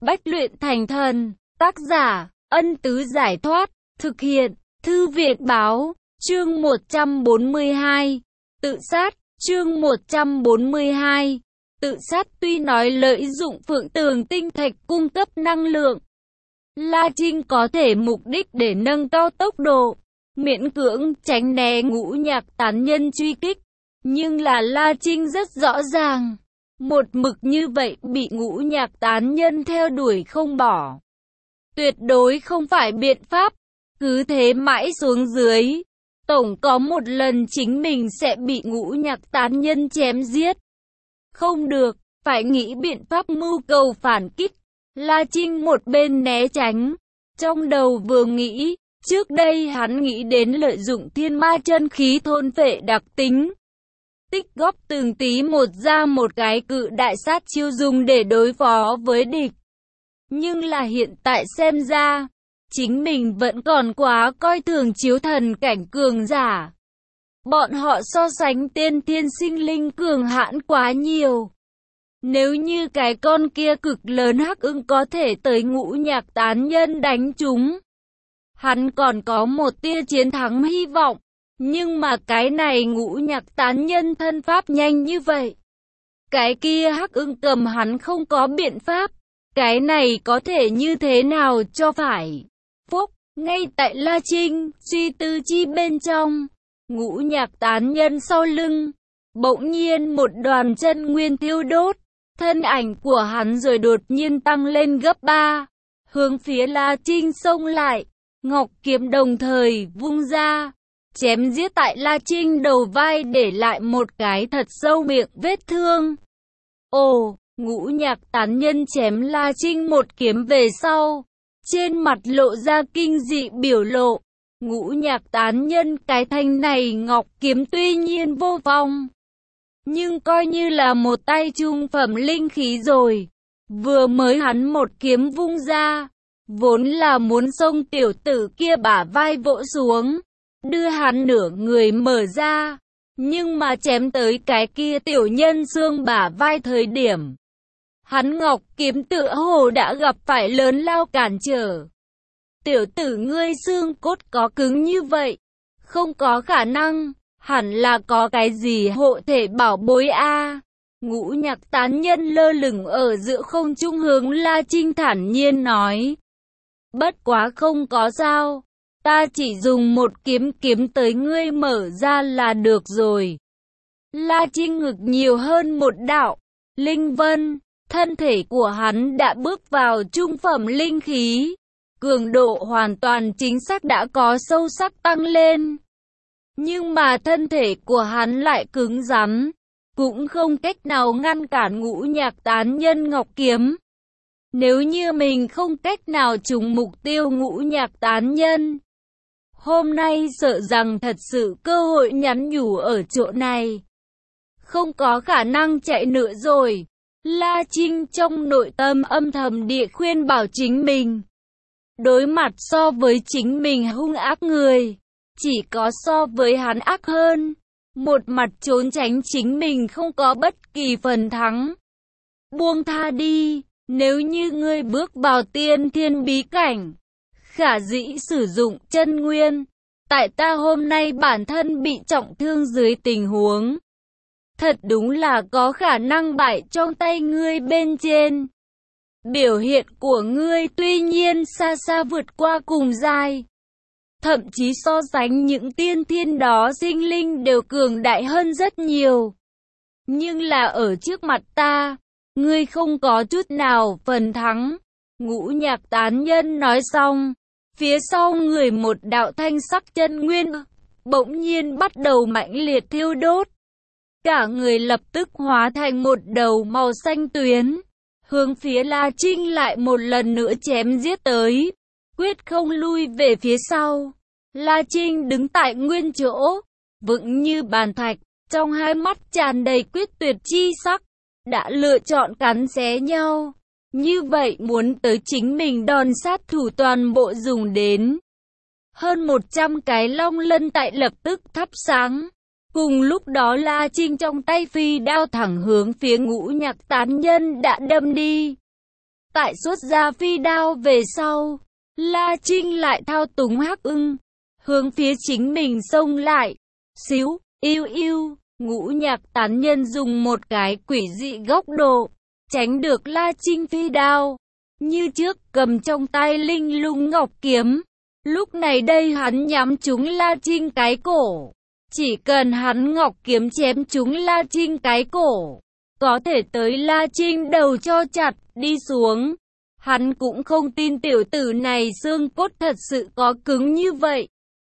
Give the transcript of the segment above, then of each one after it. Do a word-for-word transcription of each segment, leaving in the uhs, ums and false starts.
bách luyện thành thần. Tác giả, Ân Tứ Giải Thoát. Thực hiện, Thư Viện Báo. Chương một trăm bốn mươi hai. Tự sát. Chương một trăm bốn mươi hai. Tự sát. Tuy nói lợi dụng Phượng Tường Tinh Thạch cung cấp năng lượng, La Trinh có thể mục đích để nâng cao tốc độ, miễn cưỡng tránh né Ngũ Nhạc tán nhân truy kích. Nhưng là La Trinh rất rõ ràng, một mực như vậy bị Ngũ Nhạc tán nhân theo đuổi không bỏ, tuyệt đối không phải biện pháp. Cứ thế mãi xuống dưới, tổng có một lần chính mình sẽ bị Ngũ Nhạc tán nhân chém giết. Không được, phải nghĩ biện pháp mưu cầu phản kích. La Trinh một bên né tránh, trong đầu vừa nghĩ, trước đây hắn nghĩ đến lợi dụng thiên ma chân khí thôn phệ đặc tính, tích góp từng tí một ra một cái cự đại sát chiêu dùng để đối phó với địch. Nhưng là hiện tại xem ra, chính mình vẫn còn quá coi thường chiếu thần cảnh cường giả. Bọn họ so sánh tiên thiên sinh linh cường hãn quá nhiều. Nếu như cái con kia cực lớn hắc ưng có thể tới Ngũ Nhạc tán nhân đánh chúng, hắn còn có một tia chiến thắng hy vọng. Nhưng mà cái này Ngũ Nhạc tán nhân thân pháp nhanh như vậy, cái kia hắc ưng cầm hắn không có biện pháp. Cái này có thể như thế nào cho phải? Phúc, ngay tại La Trinh suy tư chi bên trong, Ngũ Nhạc tán nhân sau lưng bỗng nhiên một đoàn chân nguyên thiêu đốt, thân ảnh của hắn rồi đột nhiên tăng lên gấp ba, hướng phía La Trinh xông lại. Ngọc kiếm đồng thời vung ra, chém giết tại La Trinh đầu vai, để lại một cái thật sâu miệng vết thương. Ồ, Ngũ Nhạc tán nhân chém La Trinh một kiếm về sau, trên mặt lộ ra kinh dị biểu lộ. Ngũ Nhạc tán nhân cái thanh này ngọc kiếm tuy nhiên vô vong, nhưng coi như là một tay trung phẩm linh khí rồi. Vừa mới hắn một kiếm vung ra, vốn là muốn xông tiểu tử kia bả vai vỗ xuống, đưa hắn nửa người mở ra. Nhưng mà chém tới cái kia tiểu nhân xương bả vai thời điểm, hắn ngọc kiếm tựa hồ đã gặp phải lớn lao cản trở. Tiểu tử ngươi xương cốt có cứng như vậy, không có khả năng, hẳn là có cái gì hộ thể bảo bối a. À. Ngũ Nhạc tán nhân lơ lửng ở giữa không trung hướng La Trinh thản nhiên nói. Bất quá không có sao, ta chỉ dùng một kiếm kiếm tới ngươi mở ra là được rồi. La Trinh ngực nhiều hơn một đạo linh vân, thân thể của hắn đã bước vào trung phẩm linh khí, cường độ hoàn toàn chính xác đã có sâu sắc tăng lên. Nhưng mà thân thể của hắn lại cứng rắn, cũng không cách nào ngăn cản Ngũ Nhạc tán nhân ngọc kiếm. Nếu như mình không cách nào trúng mục tiêu Ngũ Nhạc tán nhân, hôm nay sợ rằng thật sự cơ hội nhắn nhủ ở chỗ này, không có khả năng chạy nữa rồi. La Trinh trong nội tâm âm thầm địa khuyên bảo chính mình. Đối mặt so với chính mình hung ác người, chỉ có so với hắn ác hơn. Một mặt trốn tránh chính mình không có bất kỳ phần thắng. Buông tha đi, nếu như ngươi bước vào tiên thiên bí cảnh, khả dĩ sử dụng chân nguyên. Tại ta hôm nay bản thân bị trọng thương dưới tình huống, thật đúng là có khả năng bại trong tay ngươi bên trên. Biểu hiện của ngươi tuy nhiên xa xa vượt qua cùng giai, thậm chí so sánh những tiên thiên đó sinh linh đều cường đại hơn rất nhiều. Nhưng là ở trước mặt ta, ngươi không có chút nào phần thắng. Ngũ Nhạc tán nhân nói xong, phía sau người một đạo thanh sắc chân nguyên bỗng nhiên bắt đầu mãnh liệt thiêu đốt. Cả người lập tức hóa thành một đầu màu xanh tuyến, hướng phía La Trinh lại một lần nữa chém giết tới, quyết không lui về phía sau. La Trinh đứng tại nguyên chỗ, vững như bàn thạch, trong hai mắt tràn đầy quyết tuyệt chi sắc, đã lựa chọn cắn xé nhau. Như vậy muốn tới chính mình đòn sát thủ toàn bộ dùng đến. Hơn một trăm cái long lân tại lập tức thắp sáng. Cùng lúc đó La Trinh trong tay phi đao thẳng hướng phía Ngũ Nhạc tán nhân đã đâm đi. Tại xuất ra phi đao về sau, La Trinh lại thao túng Hắc Ưng, hướng phía chính mình xông lại. Xíu, yêu yêu, Ngũ Nhạc Tán Nhân dùng một cái quỷ dị góc độ, tránh được La Trinh phi đao. Như trước cầm trong tay linh lung ngọc kiếm. Lúc này đây hắn nhắm trúng La Trinh cái cổ. Chỉ cần hắn ngọc kiếm chém trúng La Trinh cái cổ, có thể tới La Trinh đầu cho chặt đi xuống. Hắn cũng không tin tiểu tử này xương cốt thật sự có cứng như vậy.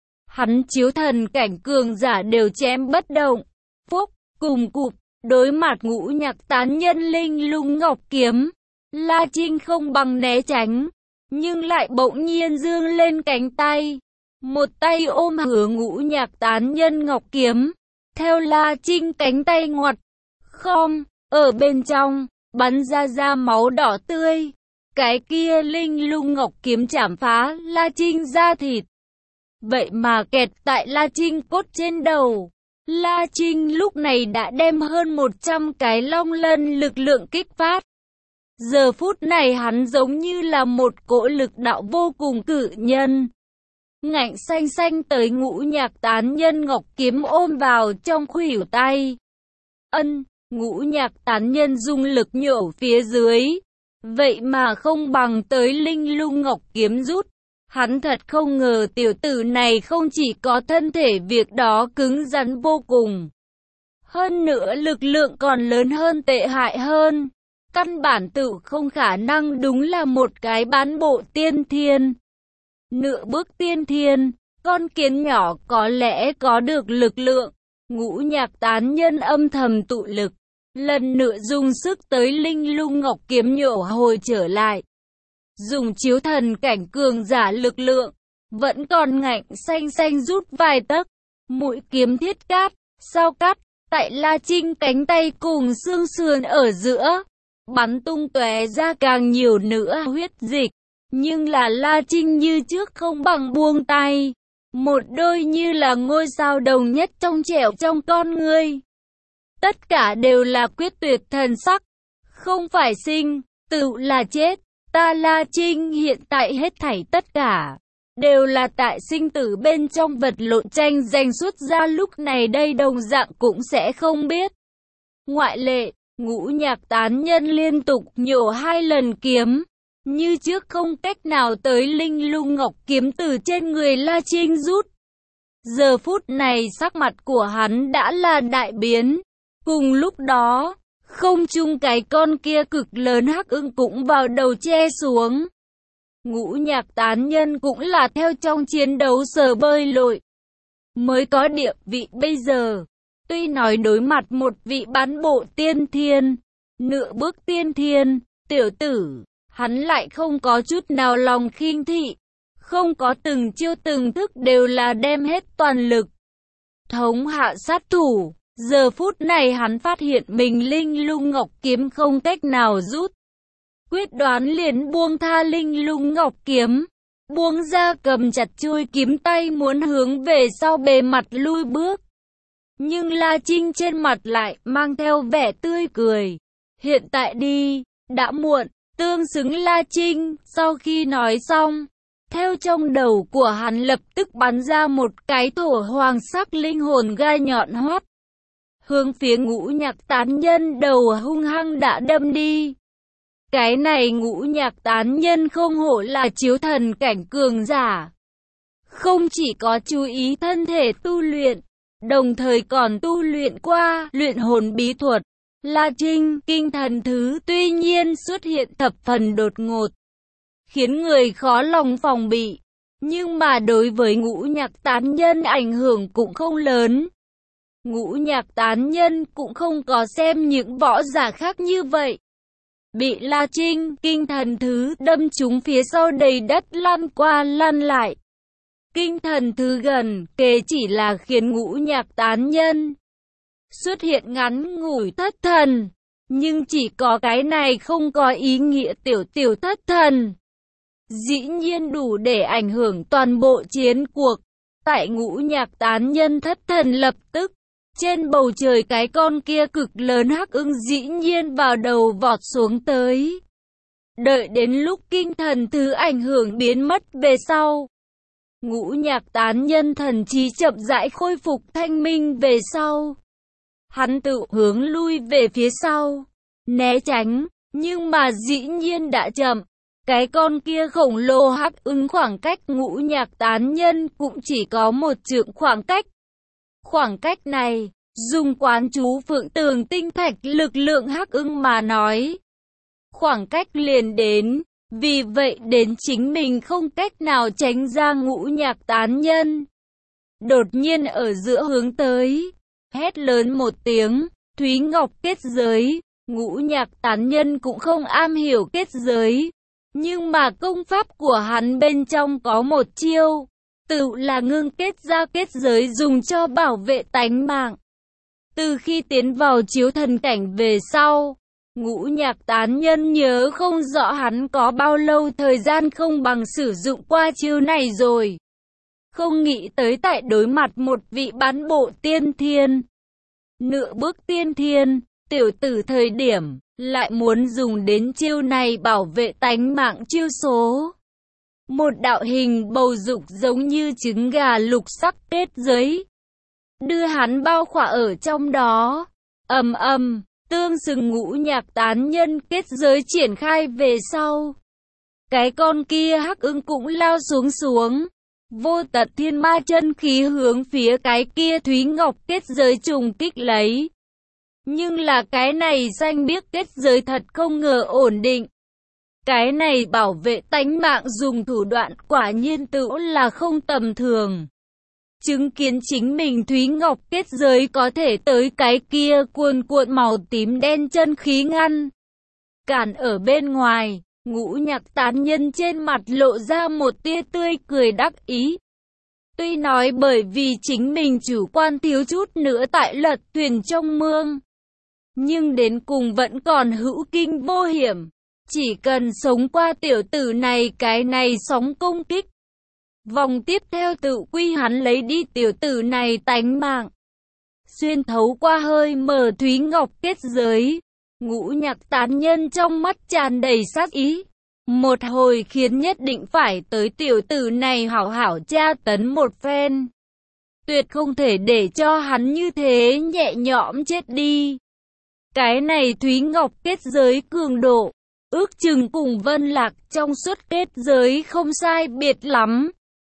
Hắn chiếu thần cảnh cường giả đều chém bất động. Phúc, cùng cụp, đối mặt Ngũ Nhạc Tán Nhân linh lung ngọc kiếm, La Trinh không bằng né tránh, nhưng lại bỗng nhiên giương lên cánh tay. Một tay ôm hướng Ngũ Nhạc Tán Nhân ngọc kiếm, theo La Trinh cánh tay ngoặt, không, ở bên trong, bắn ra ra máu đỏ tươi. Cái kia linh lung ngọc kiếm chảm phá La Trinh da thịt. Vậy mà kẹt tại La Trinh cốt trên đầu. La Trinh lúc này đã đem hơn một trăm cái long lân lực lượng kích phát. Giờ phút này hắn giống như là một cỗ lực đạo vô cùng cự nhân. Ngạnh xanh xanh tới Ngũ Nhạc Tán Nhân ngọc kiếm ôm vào trong khuỷu tay. Ân, Ngũ Nhạc Tán Nhân dung lực nhổ phía dưới. Vậy mà không bằng tới linh lung ngọc kiếm rút. Hắn thật không ngờ tiểu tử này không chỉ có thân thể việc đó cứng rắn vô cùng. Hơn nữa lực lượng còn lớn hơn tệ hại hơn. Căn bản tự không khả năng đúng là một cái bán bộ tiên thiên. Nửa bước tiên thiên, con kiến nhỏ có lẽ có được lực lượng. Ngũ Nhạc Tán Nhân âm thầm tụ lực. Lần nữa dùng sức tới linh lung ngọc kiếm nhổ hồi trở lại. Dùng chiếu thần cảnh cường giả lực lượng, vẫn còn ngạnh xanh xanh rút vài tấc. Mũi kiếm thiết cát, sao cắt, tại La Trinh cánh tay cùng xương sườn ở giữa. Bắn tung tóe ra càng nhiều nữa huyết dịch. Nhưng là La Trinh như trước không bằng buông tay. Một đôi như là ngôi sao đồng nhất trong trẻo trong con ngươi. Tất cả đều là quyết tuyệt thần sắc. Không phải sinh, tự là chết. Ta La Trinh hiện tại hết thảy tất cả. Đều là tại sinh tử bên trong vật lộn tranh giành xuất ra lúc này đây đồng dạng cũng sẽ không biết. Ngoại lệ, Ngũ Nhạc Tán Nhân liên tục nhổ hai lần kiếm. Như trước không cách nào tới linh lung ngọc kiếm từ trên người La Trinh rút. Giờ phút này sắc mặt của hắn đã là đại biến. Cùng lúc đó, không chung cái con kia cực lớn Hắc Ưng cũng vào đầu che xuống. Ngũ Nhạc Tán Nhân cũng là theo trong chiến đấu sờ bơi lội. Mới có địa vị bây giờ. Tuy nói đối mặt một vị bán bộ tiên thiên, nửa bước tiên thiên, tiểu tử, hắn lại không có chút nào lòng khinh thị. Không có từng chiêu từng thức đều là đem hết toàn lực. Thống hạ sát thủ. Giờ phút này hắn phát hiện mình linh lung ngọc kiếm không cách nào rút. Quyết đoán liền buông tha linh lung ngọc kiếm. Buông ra cầm chặt chuôi kiếm tay muốn hướng về sau bề mặt lui bước. Nhưng La Trinh trên mặt lại mang theo vẻ tươi cười. Hiện tại đi, đã muộn, tương xứng La Trinh. Sau khi nói xong, theo trong đầu của hắn lập tức bắn ra một cái thổ hoàng sắc linh hồn gai nhọn hoắt. Hướng phía Ngũ Nhạc Tán Nhân đầu hung hăng đã đâm đi. Cái này Ngũ Nhạc Tán Nhân không hổ là chiếu thần cảnh cường giả. Không chỉ có chú ý thân thể tu luyện, đồng thời còn tu luyện qua luyện hồn bí thuật. La Trinh, kinh thần thứ tuy nhiên xuất hiện thập phần đột ngột, khiến người khó lòng phòng bị. Nhưng mà đối với Ngũ Nhạc Tán Nhân ảnh hưởng cũng không lớn. Ngũ Nhạc Tán Nhân cũng không có xem những võ giả khác như vậy. Bị La Trinh, kinh thần thứ đâm trúng phía sau đầy đất lăn qua lăn lại. Kinh thần thứ gần kề chỉ là khiến Ngũ Nhạc Tán Nhân xuất hiện ngắn ngủi thất thần. Nhưng chỉ có cái này không có ý nghĩa tiểu tiểu thất thần. Dĩ nhiên đủ để ảnh hưởng toàn bộ chiến cuộc. Tại Ngũ Nhạc Tán Nhân thất thần lập tức, trên bầu trời cái con kia cực lớn Hắc Ưng dĩ nhiên vào đầu vọt xuống tới. Đợi đến lúc kinh thần thứ ảnh hưởng biến mất về sau, Ngũ Nhạc Tán Nhân thần trí chậm rãi khôi phục thanh minh về sau. Hắn tự hướng lui về phía sau, né tránh, nhưng mà dĩ nhiên đã chậm. Cái con kia khổng lồ hắc ưng khoảng cách Ngũ Nhạc Tán Nhân cũng chỉ có một trượng khoảng cách. Khoảng cách này, dùng quán chú Phượng Tường Tinh Thạch lực lượng hắc ưng mà nói, khoảng cách liền đến, vì vậy đến chính mình không cách nào tránh ra Ngũ Nhạc Tán Nhân. Đột nhiên ở giữa hướng tới, hét lớn một tiếng, Thúy Ngọc kết giới. Ngũ Nhạc Tán Nhân cũng không am hiểu kết giới, nhưng mà công pháp của hắn bên trong có một chiêu, tự là ngưng kết ra kết giới dùng cho bảo vệ tánh mạng. Từ khi tiến vào chiếu thần cảnh về sau, Ngũ Nhạc Tán Nhân nhớ không rõ hắn có bao lâu thời gian không bằng sử dụng qua chiêu này rồi. Không nghĩ tới tại đối mặt một vị bán bộ tiên thiên, nửa bước tiên thiên, tiểu tử thời điểm, lại muốn dùng đến chiêu này bảo vệ tánh mạng chiêu số. Một đạo hình bầu dục giống như trứng gà lục sắc kết giới, đưa hắn bao khỏa ở trong đó. Ầm ầm, tương xứng Ngũ Nhạc Tán Nhân kết giới triển khai về sau. Cái con kia hắc ưng cũng lao xuống xuống. Vô tận thiên ma chân khí hướng phía cái kia Thúy Ngọc kết giới trùng kích lấy. Nhưng là cái này xanh biếc kết giới thật không ngờ ổn định. Cái này bảo vệ tánh mạng dùng thủ đoạn quả nhiên tự là không tầm thường. Chứng kiến chính mình Thúy Ngọc kết giới có thể tới cái kia cuồn cuộn màu tím đen chân khí ngăn cản ở bên ngoài, Ngũ Nhạc Tán Nhân trên mặt lộ ra một tia tươi cười đắc ý. Tuy nói bởi vì chính mình chủ quan thiếu chút nữa tại lật thuyền trong mương, nhưng đến cùng vẫn còn hữu kinh vô hiểm. Chỉ cần sống qua tiểu tử này cái này sóng công kích, vòng tiếp theo tự quy hắn lấy đi tiểu tử này tánh mạng. Xuyên thấu qua hơi mở Thúy Ngọc kết giới, Ngũ Nhạc Tán Nhân trong mắt tràn đầy sát ý. Một hồi khiến nhất định phải tới tiểu tử này hảo hảo tra tấn một phen. Tuyệt không thể để cho hắn như thế nhẹ nhõm chết đi. Cái này Thúy Ngọc kết giới cường độ, ước chừng cùng Vân Lạc trong suốt kết giới không sai biệt lắm.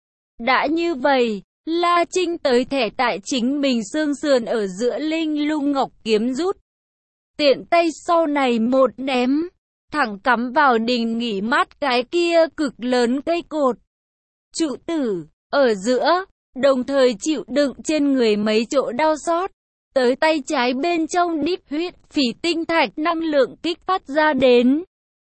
Đã như vậy, La Trinh tới thẻ tại chính mình xương sườn ở giữa linh lung ngọc kiếm rút. Tiện tay sau này một ném, thẳng cắm vào đình nghỉ mát cái kia cực lớn cây cột. Trụ tử, ở giữa, đồng thời chịu đựng trên người mấy chỗ đau xót. Tới tay trái bên trong đít huyết phỉ tinh thạch năng lượng kích phát ra đến.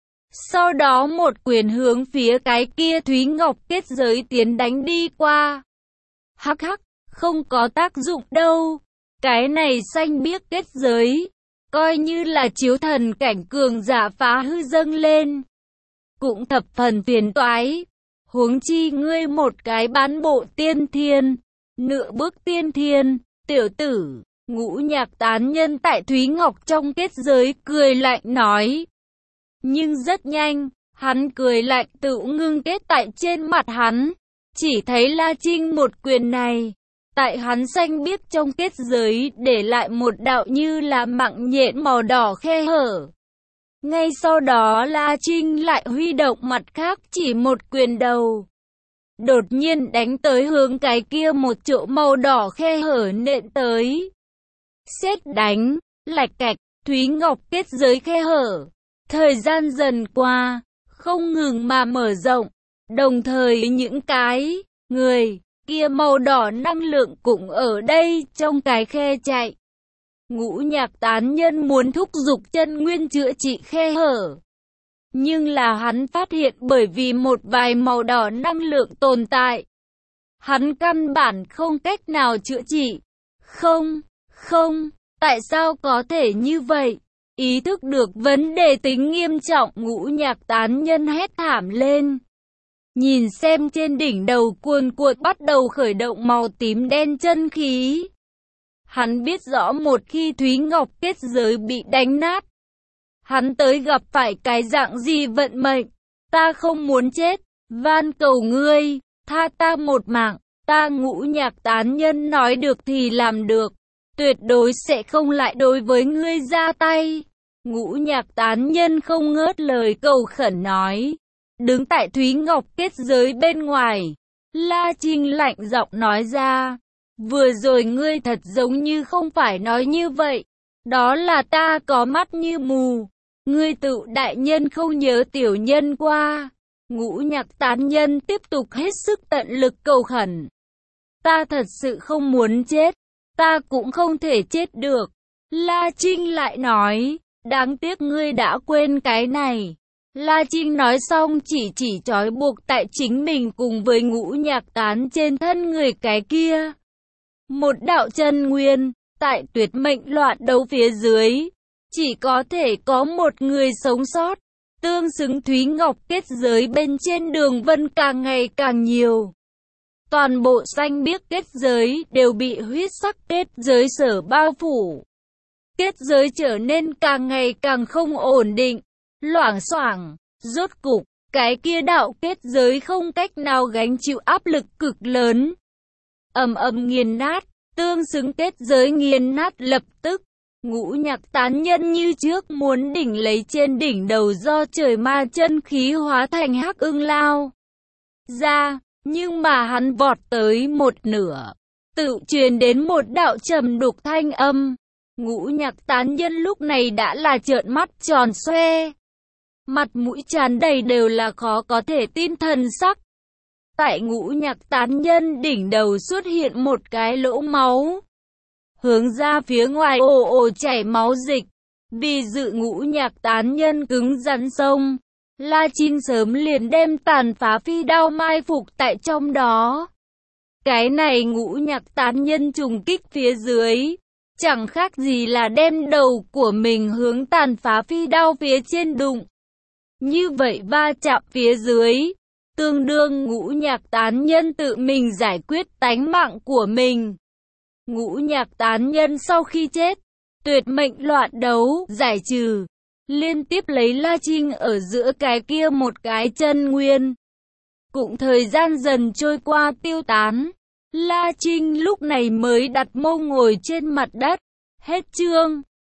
Sau đó một quyền hướng phía cái kia Thúy Ngọc kết giới tiến đánh đi qua. Hắc hắc, không có tác dụng đâu. Cái này xanh biếc kết giới, coi như là chiếu thần cảnh cường giả phá hư dâng lên, cũng thập phần phiền toái. Huống chi ngươi một cái bán bộ tiên thiên, nửa bước tiên thiên, tiểu tử. Ngũ Nhạc Tán Nhân tại Thúy Ngọc trong kết giới cười lạnh nói. Nhưng rất nhanh, hắn cười lạnh tự ngưng kết tại trên mặt hắn. Chỉ thấy La Trinh một quyền này, tại hắn xanh biếc trong kết giới để lại một đạo như là mạng nhện màu đỏ khe hở. Ngay sau đó La Trinh lại huy động mặt khác chỉ một quyền đầu. Đột nhiên đánh tới hướng cái kia một chỗ màu đỏ khe hở nện tới. Sét đánh, lạch cạch, Thúy Ngọc kết giới khe hở. Thời gian dần qua, không ngừng mà mở rộng. Đồng thời những cái, người, kia màu đỏ năng lượng cũng ở đây trong cái khe chạy. Ngũ Nhạc Tán Nhân muốn thúc giục chân nguyên chữa trị khe hở. Nhưng là hắn phát hiện bởi vì một vài màu đỏ năng lượng tồn tại, hắn căn bản không cách nào chữa trị. Không, không, tại sao có thể như vậy? Ý thức được vấn đề tính nghiêm trọng, Ngũ Nhạc Tán Nhân hét thảm lên. Nhìn xem trên đỉnh đầu cuồn cuộn bắt đầu khởi động màu tím đen chân khí. Hắn biết rõ một khi Thúy Ngọc kết giới bị đánh nát, hắn tới gặp phải cái dạng gì vận mệnh. Ta không muốn chết, van cầu ngươi, tha ta một mạng. Ta Ngũ Nhạc Tán Nhân nói được thì làm được, tuyệt đối sẽ không lại đối với ngươi ra tay. Ngũ Nhạc Tán Nhân không ngớt lời cầu khẩn nói. Đứng tại Thúy Ngọc kết giới bên ngoài, La Trinh lạnh giọng nói ra. Vừa rồi ngươi thật giống như không phải nói như vậy. Đó là ta có mắt như mù. Ngươi tự đại nhân không nhớ tiểu nhân qua. Ngũ Nhạc Tán Nhân tiếp tục hết sức tận lực cầu khẩn. Ta thật sự không muốn chết. Ta cũng không thể chết được. La Trinh lại nói. Đáng tiếc ngươi đã quên cái này. La Trinh nói xong chỉ chỉ trói buộc tại chính mình cùng với Ngũ Nhạc Tán trên thân người cái kia. Một đạo chân nguyên, tại tuyệt mệnh loạn đấu phía dưới, chỉ có thể có một người sống sót, tương xứng Thúy Ngọc kết giới bên trên đường vân càng ngày càng nhiều. Toàn bộ xanh biếc kết giới đều bị huyết sắc kết giới sở bao phủ. Kết giới trở nên càng ngày càng không ổn định, loảng xoảng, rốt cục, cái kia đạo kết giới không cách nào gánh chịu áp lực cực lớn. Ầm ầm nghiền nát, tương xứng kết giới nghiền nát lập tức. Ngũ Nhạc Tán Nhân như trước muốn đỉnh lấy trên đỉnh đầu do trời ma chân khí hóa thành hắc ưng lao ra, nhưng mà hắn vọt tới một nửa, tự truyền đến một đạo trầm đục thanh âm. Ngũ Nhạc Tán Nhân lúc này đã là trợn mắt tròn xoe, mặt mũi tràn đầy đều là khó có thể tin thần sắc. Tại Ngũ Nhạc Tán Nhân đỉnh đầu xuất hiện một cái lỗ máu, hướng ra phía ngoài ồ ồ chảy máu dịch. Vì dự Ngũ Nhạc Tán Nhân cứng rắn sông, La Trinh sớm liền đem tàn phá phi đao mai phục tại trong đó. Cái này Ngũ Nhạc Tán Nhân trùng kích phía dưới, chẳng khác gì là đem đầu của mình hướng tàn phá phi đao phía trên đụng. Như vậy va chạm phía dưới, tương đương Ngũ Nhạc Tán Nhân tự mình giải quyết tánh mạng của mình. Ngũ Nhạc Tán Nhân sau khi chết, tuyệt mệnh loạn đấu giải trừ, liên tiếp lấy La Trinh ở giữa cái kia một cái chân nguyên. Cũng thời gian dần trôi qua tiêu tán, La Trinh lúc này mới đặt mông ngồi trên mặt đất. Hết chương.